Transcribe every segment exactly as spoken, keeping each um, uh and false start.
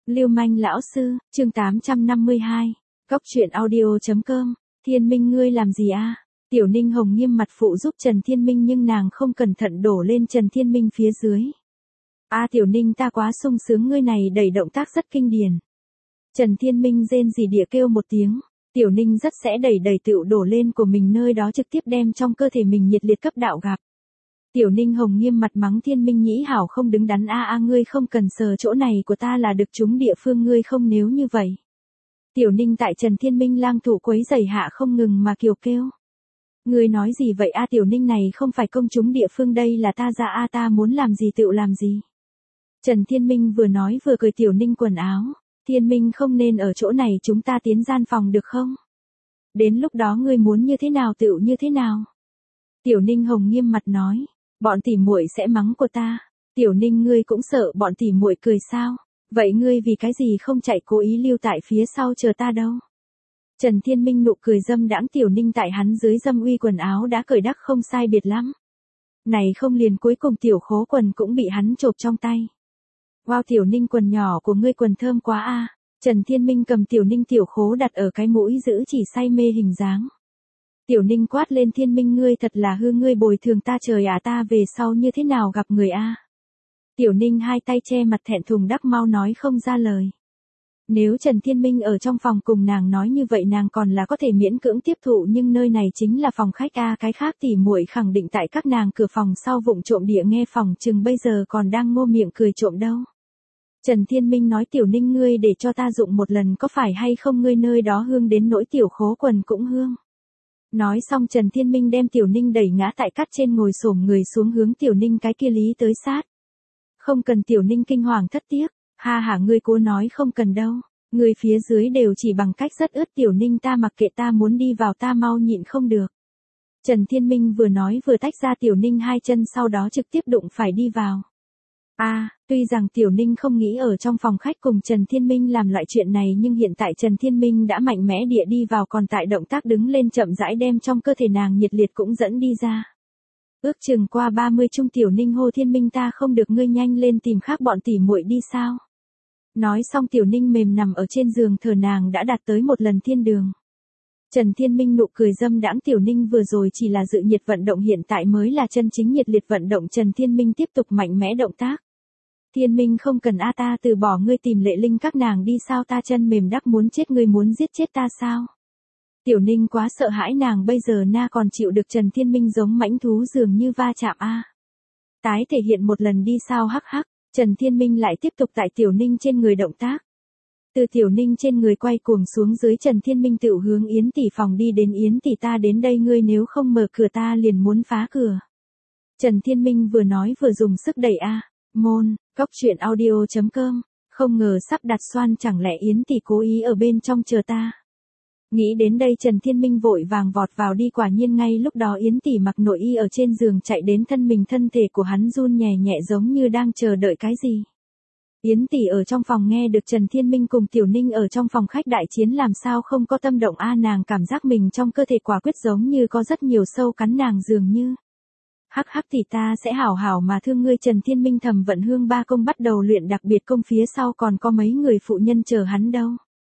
Lưu manh lão sư, chương tám trăm năm mươi hai. Góc truyện audio.com. Thiên Minh ngươi làm gì a? Tiểu Ninh Hồng nghiêm mặt phụ giúp Trần Thiên Minh nhưng nàng không cẩn thận đổ lên Trần Thiên Minh phía dưới. A Tiểu Ninh ta quá sung sướng, ngươi này đẩy động tác rất kinh điển. Trần Thiên Minh rên rỉ địa kêu một tiếng. Tiểu Ninh rất sẽ đẩy đẩy tựu đổ lên của mình, nơi đó trực tiếp đem trong cơ thể mình nhiệt liệt cấp đạo gặp. Tiểu Ninh Hồng nghiêm mặt mắng Thiên Minh nhĩ hảo không đứng đắn a a ngươi không cần sờ chỗ này của ta là được, chúng địa phương ngươi không nếu như vậy. Tiểu Ninh tại Trần Thiên Minh lang thủ quấy giày hạ không ngừng mà kiều kêu. Ngươi nói gì vậy a? Tiểu Ninh này không phải công chúng địa phương, đây là ta ra a, ta muốn làm gì tựu làm gì. Trần Thiên Minh vừa nói vừa cười Tiểu Ninh quần áo. Thiên Minh không nên ở chỗ này, chúng ta tiến gian phòng được không? Đến lúc đó ngươi muốn như thế nào tựu như thế nào. Tiểu Ninh Hồng nghiêm mặt nói. Bọn tỉ muội sẽ mắng của ta. Tiểu Ninh ngươi cũng sợ bọn tỉ muội cười sao? Vậy ngươi vì cái gì không chạy cố ý lưu tại phía sau chờ ta đâu? Trần Thiên Minh nụ cười dâm đãng. Tiểu Ninh tại hắn dưới dâm uy quần áo đã cởi đắc không sai biệt lắm. Này không liền cuối cùng tiểu khố quần cũng bị hắn chộp trong tay. Wow, Tiểu Ninh quần nhỏ của ngươi quần thơm quá a. Trần Thiên Minh cầm Tiểu Ninh tiểu khố đặt ở cái mũi giữ chỉ say mê hình dáng. Tiểu Ninh quát lên Thiên Minh ngươi thật là hư, ngươi bồi thường ta trời à, ta về sau như thế nào gặp người a? Tiểu Ninh hai tay che mặt thẹn thùng đắc mau nói không ra lời. Nếu Trần Thiên Minh ở trong phòng cùng nàng nói như vậy nàng còn là có thể miễn cưỡng tiếp thụ, nhưng nơi này chính là phòng khách a, cái khác tỉ muội khẳng định tại các nàng cửa phòng sau vụng trộm địa nghe, phòng chừng bây giờ còn đang ngô miệng cười trộm đâu. Trần Thiên Minh nói Tiểu Ninh ngươi để cho ta dụng một lần có phải hay không, ngươi nơi đó hương đến nỗi tiểu khố quần cũng hương. Nói xong Trần Thiên Minh đem Tiểu Ninh đẩy ngã tại cát trên, ngồi xổm người xuống hướng Tiểu Ninh cái kia lý tới sát. Không cần. Tiểu Ninh kinh hoàng thất tiếc. Ha hả ngươi cố nói không cần đâu. Người phía dưới đều chỉ bằng cách rất ướt. Tiểu Ninh ta mặc kệ, ta muốn đi vào, ta mau nhịn không được. Trần Thiên Minh vừa nói vừa tách ra Tiểu Ninh hai chân, sau đó trực tiếp đụng phải đi vào. A, à, tuy rằng Tiểu Ninh không nghĩ ở trong phòng khách cùng Trần Thiên Minh làm loại chuyện này, nhưng hiện tại Trần Thiên Minh đã mạnh mẽ địa đi vào, còn tại động tác đứng lên chậm rãi đem trong cơ thể nàng nhiệt liệt cũng dẫn đi ra. Ước chừng qua ba mươi chung Tiểu Ninh hô Thiên Minh ta không được, ngươi nhanh lên tìm khác bọn tỉ muội đi sao. Nói xong Tiểu Ninh mềm nằm ở trên giường thở, nàng đã đạt tới một lần thiên đường. Trần Thiên Minh nụ cười dâm đãng. Tiểu Ninh vừa rồi chỉ là dự nhiệt vận động, hiện tại mới là chân chính nhiệt liệt vận động. Trần Thiên Minh tiếp tục mạnh mẽ động tác. Thiên Minh không cần a, ta từ bỏ ngươi tìm Lệ Linh các nàng đi sao, ta chân mềm đắc muốn chết, ngươi muốn giết chết ta sao? Tiểu Ninh quá sợ hãi, nàng bây giờ na còn chịu được Trần Thiên Minh giống mãnh thú dường như va chạm a. Tái thể hiện một lần đi sao, hắc hắc. Trần Thiên Minh lại tiếp tục tại Tiểu Ninh trên người động tác. Từ Tiểu Ninh trên người quay cuồng xuống dưới, Trần Thiên Minh tự hướng Yến tỷ phòng đi đến. Yến tỷ ta đến đây, ngươi nếu không mở cửa ta liền muốn phá cửa. Trần Thiên Minh vừa nói vừa dùng sức đẩy a. Môn, góc truyện audio.com. Không ngờ sắp đặt xoan, chẳng lẽ Yến tỷ cố ý ở bên trong chờ ta. Nghĩ đến đây Trần Thiên Minh vội vàng vọt vào đi, quả nhiên ngay lúc đó Yến tỷ mặc nội y ở trên giường chạy đến thân mình, thân thể của hắn run nhẹ nhẹ giống như đang chờ đợi cái gì. Yến tỷ ở trong phòng nghe được Trần Thiên Minh cùng Tiểu Ninh ở trong phòng khách đại chiến, làm sao không có tâm động a, nàng cảm giác mình trong cơ thể quả quyết giống như có rất nhiều sâu cắn nàng dường như. Hắc hắc thì ta sẽ hảo hảo mà thương ngươi. Trần Thiên Minh thầm vận hương ba công bắt đầu luyện đặc biệt công, phía sau còn có mấy người phụ nhân chờ hắn đâu.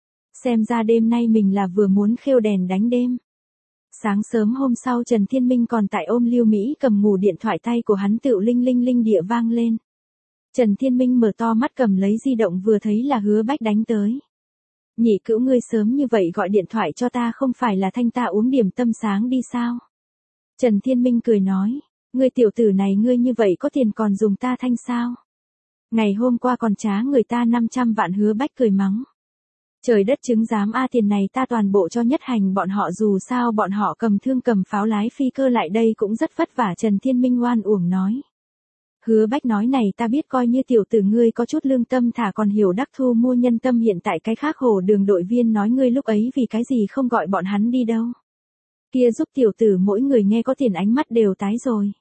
Xem ra đêm nay mình là vừa muốn khêu đèn đánh đêm. Sáng sớm hôm sau Trần Thiên Minh còn tại ôm Lưu Mỹ cầm ngủ, điện thoại tay của hắn tựu linh linh linh địa vang lên. Trần Thiên Minh mở to mắt cầm lấy di động, vừa thấy là Hứa Bách đánh tới. Nhị cữu ngươi sớm như vậy gọi điện thoại cho ta, không phải là thanh ta uống điểm tâm sáng đi sao? Trần Thiên Minh cười nói. Ngươi tiểu tử này, ngươi như vậy có tiền còn dùng ta thanh sao? Ngày hôm qua còn trá người ta năm trăm vạn. Hứa Bách cười mắng. Trời đất chứng giám a, tiền này ta toàn bộ cho Nhất Hành bọn họ, dù sao bọn họ cầm thương cầm pháo lái phi cơ lại đây cũng rất vất vả. Trần Thiên Minh oan uổng nói. Hứa Bách nói này ta biết, coi như tiểu tử ngươi có chút lương tâm, thả còn hiểu đắc thu mua nhân tâm, hiện tại cái khác Hồ Đường đội viên nói ngươi lúc ấy vì cái gì không gọi bọn hắn đi đâu. Kia giúp tiểu tử mỗi người nghe có tiền ánh mắt đều tái rồi.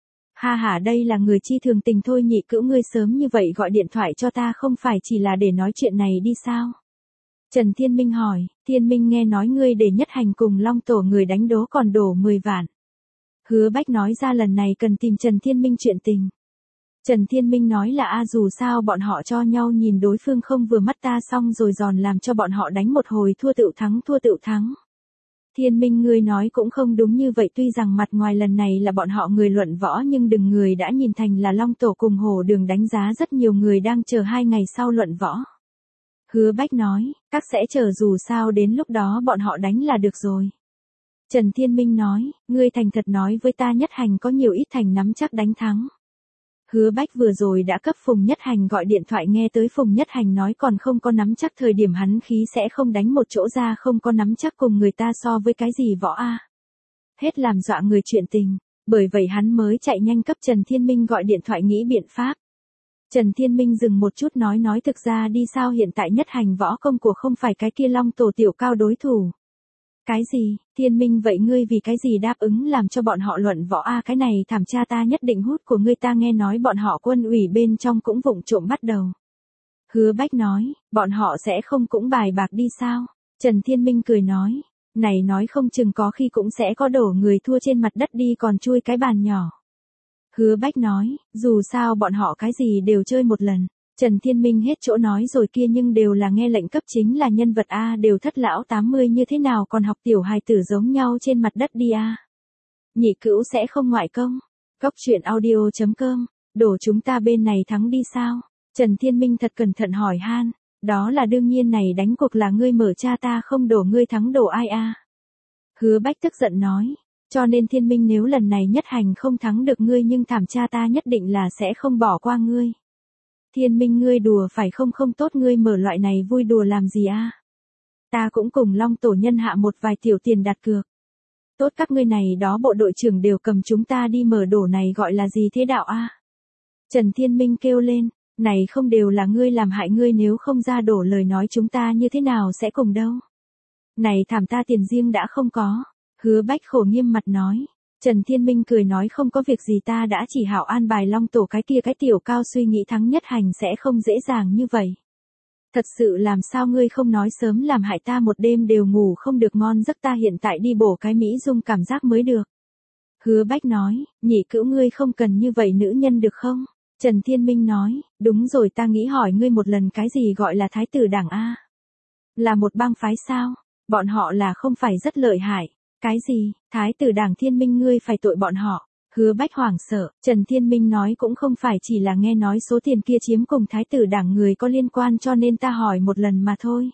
Ha ha, đây là người chi thường tình thôi. Nhị cữu ngươi sớm như vậy gọi điện thoại cho ta không phải chỉ là để nói chuyện này đi sao? Trần Thiên Minh hỏi. Thiên Minh nghe nói ngươi để Nhất Hành cùng Long tổ người đánh đố còn đổ mười vạn. Hứa Bách nói ra lần này cần tìm Trần Thiên Minh chuyện tình. Trần Thiên Minh nói là a dù sao bọn họ cho nhau nhìn đối phương không vừa mắt ta xong rồi giòn làm cho bọn họ đánh một hồi thua tựu thắng thua tựu thắng. Thiên Minh ngươi nói cũng không đúng như vậy, tuy rằng mặt ngoài lần này là bọn họ người luận võ nhưng đừng người đã nhìn thành là Long Tổ cùng Hồ Đường đánh giá rất nhiều người đang chờ hai ngày sau luận võ. Hứa Bách nói, các sẽ chờ dù sao đến lúc đó bọn họ đánh là được rồi. Trần Thiên Minh nói, ngươi thành thật nói với ta Nhất Hành có nhiều ít thành nắm chắc đánh thắng. Hứa Bách vừa rồi đã cấp Phùng Nhất Hành gọi điện thoại nghe tới Phùng Nhất Hành nói còn không có nắm chắc thời điểm hắn khí sẽ không đánh một chỗ ra không có nắm chắc cùng người ta so với cái gì võ a. Hết làm dọa người chuyện tình, bởi vậy hắn mới chạy nhanh cấp Trần Thiên Minh gọi điện thoại nghĩ biện pháp. Trần Thiên Minh dừng một chút nói nói thực ra đi sao hiện tại Nhất Hành võ công của không phải cái kia Long Tổ tiểu cao đối thủ. Cái gì, Thiên Minh vậy ngươi vì cái gì đáp ứng làm cho bọn họ luận võ a cái này thảm cha ta nhất định hút của ngươi ta nghe nói bọn họ quân ủy bên trong cũng vụng trộm bắt đầu. Hứa Bách nói, bọn họ sẽ không cũng bài bạc đi sao? Trần Thiên Minh cười nói, này nói không chừng có khi cũng sẽ có đổ người thua trên mặt đất đi còn chui cái bàn nhỏ. Hứa Bách nói, dù sao bọn họ cái gì đều chơi một lần. Trần Thiên Minh hết chỗ nói rồi kia nhưng đều là nghe lệnh cấp chính là nhân vật A đều thất lão tám mươi như thế nào còn học tiểu hài tử giống nhau trên mặt đất đi A. Nhị cữu sẽ không ngoại công. Cóc truyện audio chấm com, đổ chúng ta bên này thắng đi sao? Trần Thiên Minh thật cẩn thận hỏi han, đó là đương nhiên này đánh cuộc là ngươi mở cha ta không đổ ngươi thắng đổ ai A. Hứa Bách tức giận nói, cho nên Thiên Minh nếu lần này Nhất Hành không thắng được ngươi nhưng thảm cha ta nhất định là sẽ không bỏ qua ngươi. Thiên Minh ngươi đùa phải không không tốt ngươi mở loại này vui đùa làm gì a? Ta cũng cùng Long Tổ nhân hạ một vài tiểu tiền đặt cược. Tốt các ngươi này đó bộ đội trưởng đều cầm chúng ta đi mở đổ này gọi là gì thế đạo a? Trần Thiên Minh kêu lên, này không đều là ngươi làm hại ngươi nếu không ra đổ lời nói chúng ta như thế nào sẽ cùng đâu. Này thảm ta tiền riêng đã không có. Hứa Bách khổ nghiêm mặt nói. Trần Thiên Minh cười nói không có việc gì ta đã chỉ hảo an bài Long Tổ cái kia cái tiểu cao suy nghĩ thắng Nhất Hành sẽ không dễ dàng như vậy. Thật sự làm sao ngươi không nói sớm làm hại ta một đêm đều ngủ không được ngon giấc ta hiện tại đi bổ cái Mỹ Dung cảm giác mới được. Hứa Bách nói, nhị cữu ngươi không cần như vậy nữ nhân được không? Trần Thiên Minh nói, đúng rồi ta nghĩ hỏi ngươi một lần cái gì gọi là thái tử đảng A? Là một bang phái sao? Bọn họ là không phải rất lợi hại. Cái gì, thái tử đảng Thiên Minh ngươi phải tội bọn họ. Hứa Bách hoảng sợ, Trần Thiên Minh nói cũng không phải chỉ là nghe nói số tiền kia chiếm cùng thái tử đảng người có liên quan cho nên ta hỏi một lần mà thôi.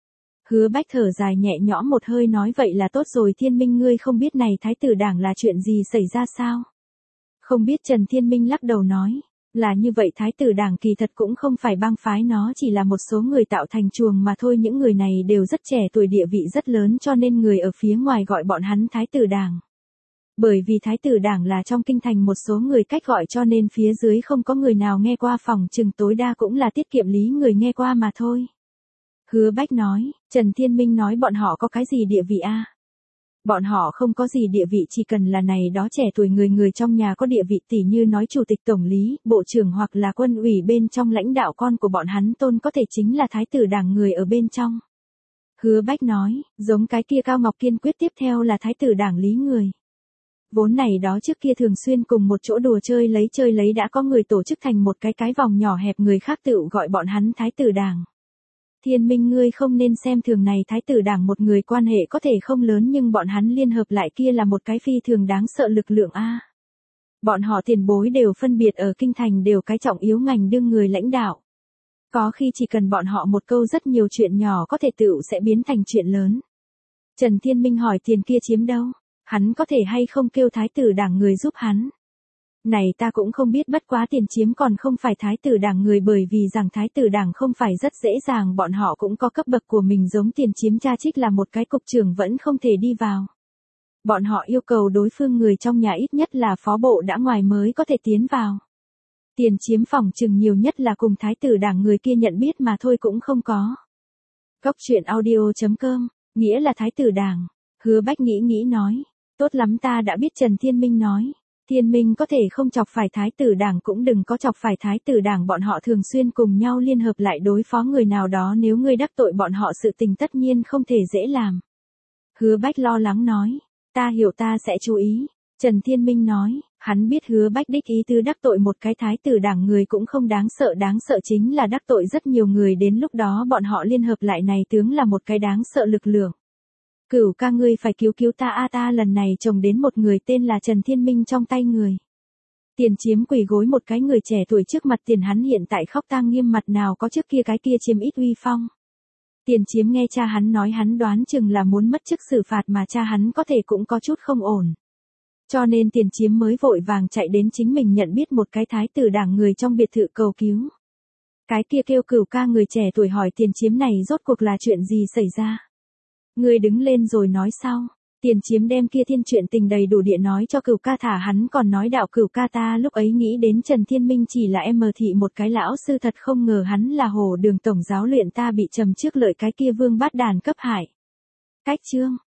Hứa Bách thở dài nhẹ nhõm một hơi nói vậy là tốt rồi Thiên Minh ngươi không biết này thái tử đảng là chuyện gì xảy ra sao? Không biết Trần Thiên Minh lắc đầu nói, là như vậy thái tử đảng kỳ thật cũng không phải bang phái nó chỉ là một số người tạo thành chuồng mà thôi những người này đều rất trẻ tuổi địa vị rất lớn cho nên người ở phía ngoài gọi bọn hắn thái tử đảng. Bởi vì thái tử đảng là trong kinh thành một số người cách gọi cho nên phía dưới không có người nào nghe qua phòng chừng tối đa cũng là tiết kiệm lý người nghe qua mà thôi. Hứa Bách nói, Trần Thiên Minh nói bọn họ có cái gì địa vị a? Bọn họ không có gì địa vị chỉ cần là này đó trẻ tuổi người người trong nhà có địa vị tỉ như nói chủ tịch tổng lý, bộ trưởng hoặc là quân ủy bên trong lãnh đạo con của bọn hắn tôn có thể chính là thái tử đảng người ở bên trong. Hứa Bách nói, giống cái kia Cao Ngọc Kiên quyết tiếp theo là thái tử đảng lý người. Vốn này đó trước kia thường xuyên cùng một chỗ đùa chơi lấy chơi lấy đã có người tổ chức thành một cái cái vòng nhỏ hẹp người khác tự gọi bọn hắn thái tử đảng. Thiên Minh ngươi không nên xem thường này thái tử đảng một người quan hệ có thể không lớn nhưng bọn hắn liên hợp lại kia là một cái phi thường đáng sợ lực lượng A. Bọn họ tiền bối đều phân biệt ở kinh thành đều cái trọng yếu ngành đương người lãnh đạo. Có khi chỉ cần bọn họ một câu rất nhiều chuyện nhỏ có thể tự sẽ biến thành chuyện lớn. Trần Thiên Minh hỏi tiền kia chiếm đâu? Hắn có thể hay không kêu thái tử đảng người giúp hắn? Này ta cũng không biết bất quá tiền chiếm còn không phải thái tử đảng người bởi vì rằng thái tử đảng không phải rất dễ dàng bọn họ cũng có cấp bậc của mình giống tiền chiếm cha trích là một cái cục trưởng vẫn không thể đi vào. Bọn họ yêu cầu đối phương người trong nhà ít nhất là phó bộ đã ngoài mới có thể tiến vào. Tiền chiếm phòng chừng nhiều nhất là cùng thái tử đảng người kia nhận biết mà thôi cũng không có. Cóc truyện audio chấm com, nghĩa là thái tử đảng. Hứa Bách nghĩ nghĩ nói, tốt lắm ta đã biết Trần Thiên Minh nói. Thiên Minh có thể không chọc phải thái tử đảng cũng đừng có chọc phải thái tử đảng bọn họ thường xuyên cùng nhau liên hợp lại đối phó người nào đó nếu ngươi đắc tội bọn họ sự tình tất nhiên không thể dễ làm. Hứa Bách lo lắng nói, ta hiểu ta sẽ chú ý. Trần Thiên Minh nói, hắn biết Hứa Bách Đích ý tứ đắc tội một cái thái tử đảng người cũng không đáng sợ, đáng sợ chính là đắc tội rất nhiều người, đến lúc đó bọn họ liên hợp lại này tướng là một cái đáng sợ lực lượng. Cửu ca ngươi phải cứu cứu ta a, ta lần này chồng đến một người tên là Trần Thiên Minh trong tay người. Tiền Chiếm quỳ gối một cái người trẻ tuổi trước mặt Tiền, hắn hiện tại khóc tang nghiêm, mặt nào có trước kia cái kia chiếm ít uy phong. Tiền Chiếm nghe cha hắn nói, hắn đoán chừng là muốn mất chức xử phạt, mà cha hắn có thể cũng có chút không ổn. Cho nên Tiền Chiếm mới vội vàng chạy đến chính mình nhận biết một cái thái tử đảng người trong biệt thự cầu cứu. Cái kia kêu Cửu ca người trẻ tuổi hỏi Tiền Chiếm này rốt cuộc là chuyện gì xảy ra. Ngươi đứng lên rồi nói sau. Tiền Chiếm đem kia thiên chuyện tình đầy đủ địa nói cho Cửu ca, thả hắn còn nói đạo Cửu ca ta lúc ấy nghĩ đến Trần Thiên Minh chỉ là em mờ thị một cái lão sư, thật không ngờ hắn là Hồ Đường tổng giáo luyện, ta bị trầm trước lợi cái kia vương bát đàn cấp hại. Cách chương.